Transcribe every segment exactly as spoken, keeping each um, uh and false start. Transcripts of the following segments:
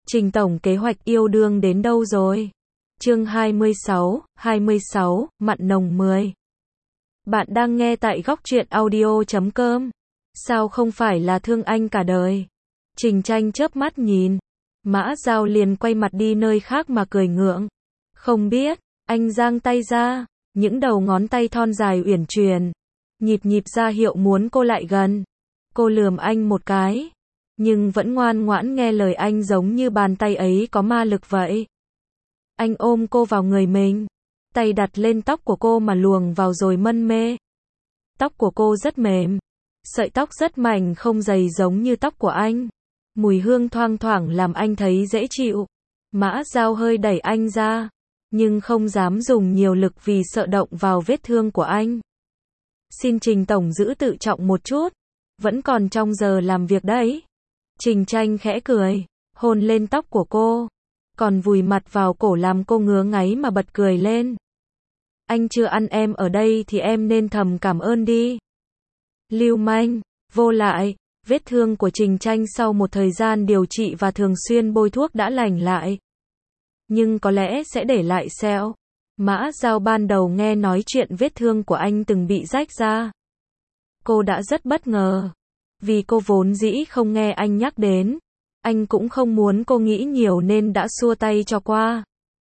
Trình tổng kế hoạch yêu đương đến đâu rồi? Chương hai mươi sáu, hai mươi sáu, mặn nồng mười. Bạn đang nghe tại góc truyện audio chấm com. Sao không phải là thương anh cả đời? Trình Tranh chớp mắt nhìn. Mã Dao liền quay mặt đi nơi khác mà cười ngượng. Không biết, anh giang tay ra, những đầu ngón tay thon dài uyển chuyển, nhịp nhịp ra hiệu muốn cô lại gần. Cô lườm anh một cái, nhưng vẫn ngoan ngoãn nghe lời anh giống như bàn tay ấy có ma lực vậy. Anh ôm cô vào người mình, tay đặt lên tóc của cô mà luồng vào rồi mân mê. Tóc của cô rất mềm, sợi tóc rất mảnh không dày giống như tóc của anh. Mùi hương thoang thoảng làm anh thấy dễ chịu. Mã Dao hơi đẩy anh ra, nhưng không dám dùng nhiều lực vì sợ động vào vết thương của anh. Xin Trình tổng giữ tự trọng một chút, vẫn còn trong giờ làm việc đấy. Trình Tranh khẽ cười, hôn lên tóc của cô, còn vùi mặt vào cổ làm cô ngứa ngáy mà bật cười lên. Anh chưa ăn em ở đây thì em nên thầm cảm ơn đi. Lưu manh, vô lại. Vết thương của Trình Tranh sau một thời gian điều trị và thường xuyên bôi thuốc đã lành lại, nhưng có lẽ sẽ để lại sẹo. Mã Dao ban đầu nghe nói chuyện vết thương của anh từng bị rách ra, cô đã rất bất ngờ, vì cô vốn dĩ không nghe anh nhắc đến. Anh cũng không muốn cô nghĩ nhiều nên đã xua tay cho qua.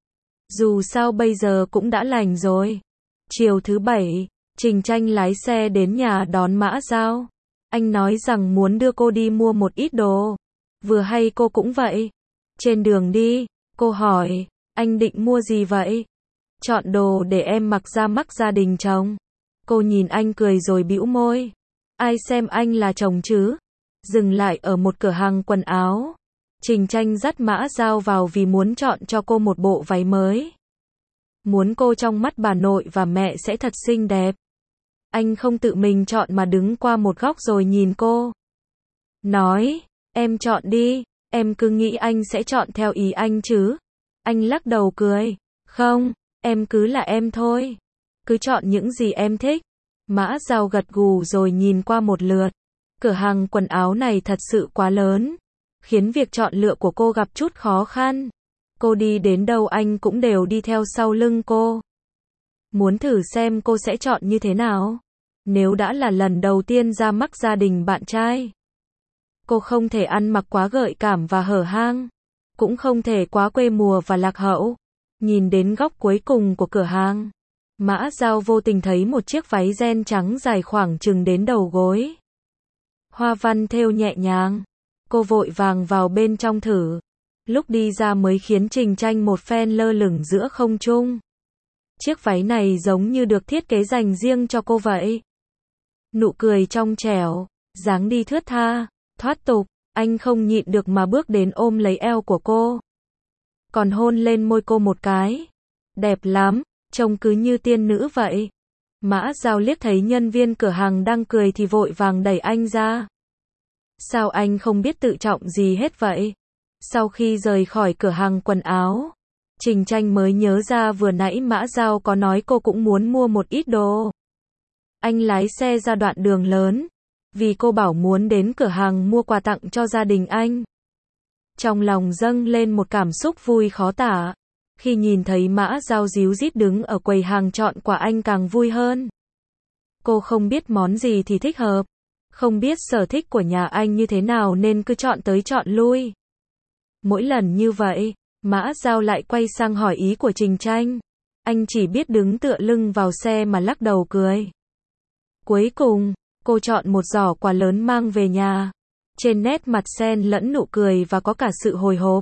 Dù sao bây giờ cũng đã lành rồi. Chiều thứ bảy, Trình Tranh lái xe đến nhà đón Mã Dao. Anh nói rằng muốn đưa cô đi mua một ít đồ. Vừa hay cô cũng vậy. Trên đường đi, cô hỏi, anh định mua gì vậy? Chọn đồ để em mặc ra mắt gia đình chồng. Cô nhìn anh cười rồi bĩu môi. Ai xem anh là chồng chứ? Dừng lại ở một cửa hàng quần áo. Trình Tranh dắt Mã Dao vào vì muốn chọn cho cô một bộ váy mới. Muốn cô trong mắt bà nội và mẹ sẽ thật xinh đẹp. Anh không tự mình chọn mà đứng qua một góc rồi nhìn cô. Nói, em chọn đi, em cứ nghĩ anh sẽ chọn theo ý anh chứ. Anh lắc đầu cười, không, em cứ là em thôi. Cứ chọn những gì em thích. Mã Dao gật gù rồi nhìn qua một lượt. Cửa hàng quần áo này thật sự quá lớn, khiến việc chọn lựa của cô gặp chút khó khăn. Cô đi đến đâu anh cũng đều đi theo sau lưng cô. Muốn thử xem cô sẽ chọn như thế nào. Nếu đã là lần đầu tiên ra mắt gia đình bạn trai, cô không thể ăn mặc quá gợi cảm và hở hang, cũng không thể quá quê mùa và lạc hậu. Nhìn đến góc cuối cùng của cửa hàng, Mã Dao vô tình thấy một chiếc váy ren trắng dài khoảng chừng đến đầu gối. Hoa văn thêu nhẹ nhàng. Cô vội vàng vào bên trong thử. Lúc đi ra mới khiến Trình Tranh một phen lơ lửng giữa không trung. Chiếc váy này giống như được thiết kế dành riêng cho cô vậy. Nụ cười trong trẻo, dáng đi thướt tha, thoát tục, anh không nhịn được mà bước đến ôm lấy eo của cô. Còn hôn lên môi cô một cái. Đẹp lắm, trông cứ như tiên nữ vậy. Mã Dao liếc thấy nhân viên cửa hàng đang cười thì vội vàng đẩy anh ra. Sao anh không biết tự trọng gì hết vậy? Sau khi rời khỏi cửa hàng quần áo, Trình Tranh mới nhớ ra vừa nãy Mã Dao có nói cô cũng muốn mua một ít đồ. Anh lái xe ra đoạn đường lớn, vì cô bảo muốn đến cửa hàng mua quà tặng cho gia đình anh. Trong lòng dâng lên một cảm xúc vui khó tả. Khi nhìn thấy Mã Dao ríu rít đứng ở quầy hàng chọn quà anh càng vui hơn. Cô không biết món gì thì thích hợp, không biết sở thích của nhà anh như thế nào nên cứ chọn tới chọn lui. Mỗi lần như vậy, Mã Dao lại quay sang hỏi ý của Trình Tranh. Anh chỉ biết đứng tựa lưng vào xe mà lắc đầu cười. Cuối cùng, cô chọn một giỏ quà lớn mang về nhà. Trên nét mặt xen lẫn nụ cười và có cả sự hồi hộp.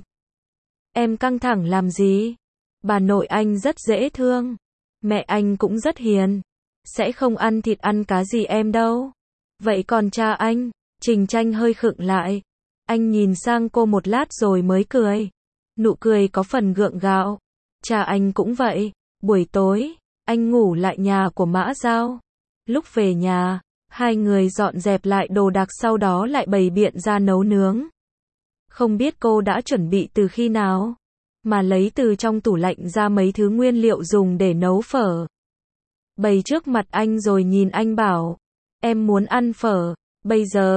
Em căng thẳng làm gì? Bà nội anh rất dễ thương. Mẹ anh cũng rất hiền. Sẽ không ăn thịt ăn cá gì em đâu. Vậy còn cha anh? Trình Tranh hơi khựng lại. Anh nhìn sang cô một lát rồi mới cười. Nụ cười có phần gượng gạo. Cha anh cũng vậy. Buổi tối, anh ngủ lại nhà của Mã Dao. Lúc về nhà, hai người dọn dẹp lại đồ đạc sau đó lại bày biện ra nấu nướng. Không biết cô đã chuẩn bị từ khi nào, mà lấy từ trong tủ lạnh ra mấy thứ nguyên liệu dùng để nấu phở. Bày trước mặt anh rồi nhìn anh bảo, em muốn ăn phở, bây giờ,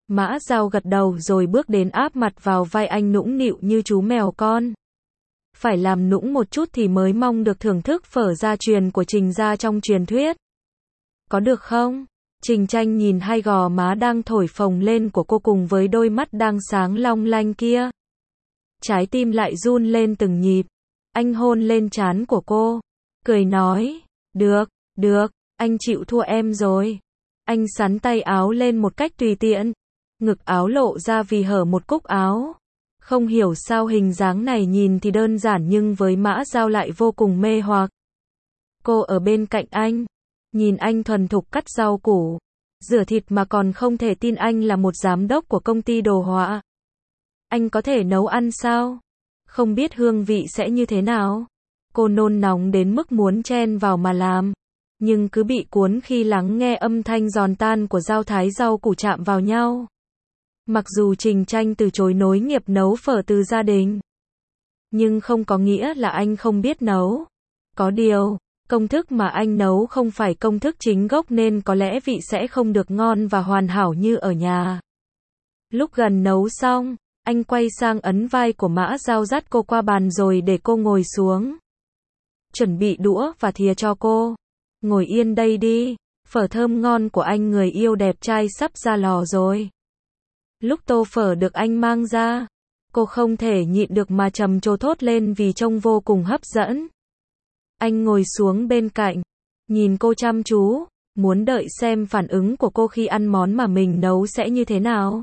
Mã Dao gật đầu rồi bước đến áp mặt vào vai anh nũng nịu như chú mèo con. Phải làm nũng một chút thì mới mong được thưởng thức phở gia truyền của Trình gia trong truyền thuyết. Có được không? Trình Tranh nhìn hai gò má đang thổi phồng lên của cô cùng với đôi mắt đang sáng long lanh kia. Trái tim lại run lên từng nhịp. Anh hôn lên trán của cô, cười nói, được, được, anh chịu thua em rồi. Anh xắn tay áo lên một cách tùy tiện. Ngực áo lộ ra vì hở một cúc áo. Không hiểu sao hình dáng này nhìn thì đơn giản nhưng với Mã Dao lại vô cùng mê hoặc. Cô ở bên cạnh anh, nhìn anh thuần thục cắt rau củ, rửa thịt mà còn không thể tin anh là một giám đốc của công ty đồ họa. Anh có thể nấu ăn sao? Không biết hương vị sẽ như thế nào? Cô nôn nóng đến mức muốn chen vào mà làm, nhưng cứ bị cuốn khi lắng nghe âm thanh giòn tan của dao thái rau củ chạm vào nhau. Mặc dù Trình Tranh từ chối nối nghiệp nấu phở từ gia đình, nhưng không có nghĩa là anh không biết nấu. Có điều, công thức mà anh nấu không phải công thức chính gốc nên có lẽ vị sẽ không được ngon và hoàn hảo như ở nhà. Lúc gần nấu xong, anh quay sang ấn vai của Mã Dao dắt cô qua bàn rồi để cô ngồi xuống. Chuẩn bị đũa và thìa cho cô. Ngồi yên đây đi, phở thơm ngon của anh người yêu đẹp trai sắp ra lò rồi. Lúc tô phở được anh mang ra, cô không thể nhịn được mà trầm trồ thốt lên vì trông vô cùng hấp dẫn. Anh ngồi xuống bên cạnh, nhìn cô chăm chú, muốn đợi xem phản ứng của cô khi ăn món mà mình nấu sẽ như thế nào.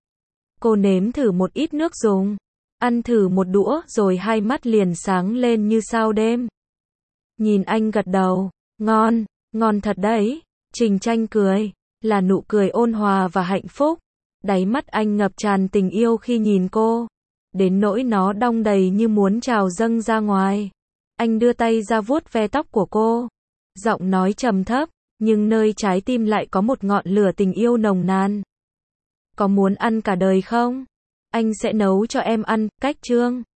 Cô nếm thử một ít nước dùng, ăn thử một đũa rồi hai mắt liền sáng lên như sao đêm. Nhìn anh gật đầu, ngon, ngon thật đấy. Trình Tranh cười, là nụ cười ôn hòa và hạnh phúc. Đáy mắt anh ngập tràn tình yêu khi nhìn cô, đến nỗi nó đong đầy như muốn trào dâng ra ngoài. Anh đưa tay ra vuốt ve tóc của cô, giọng nói trầm thấp, nhưng nơi trái tim lại có một ngọn lửa tình yêu nồng nàn. Có muốn ăn cả đời không? Anh sẽ nấu cho em ăn, cách Trương.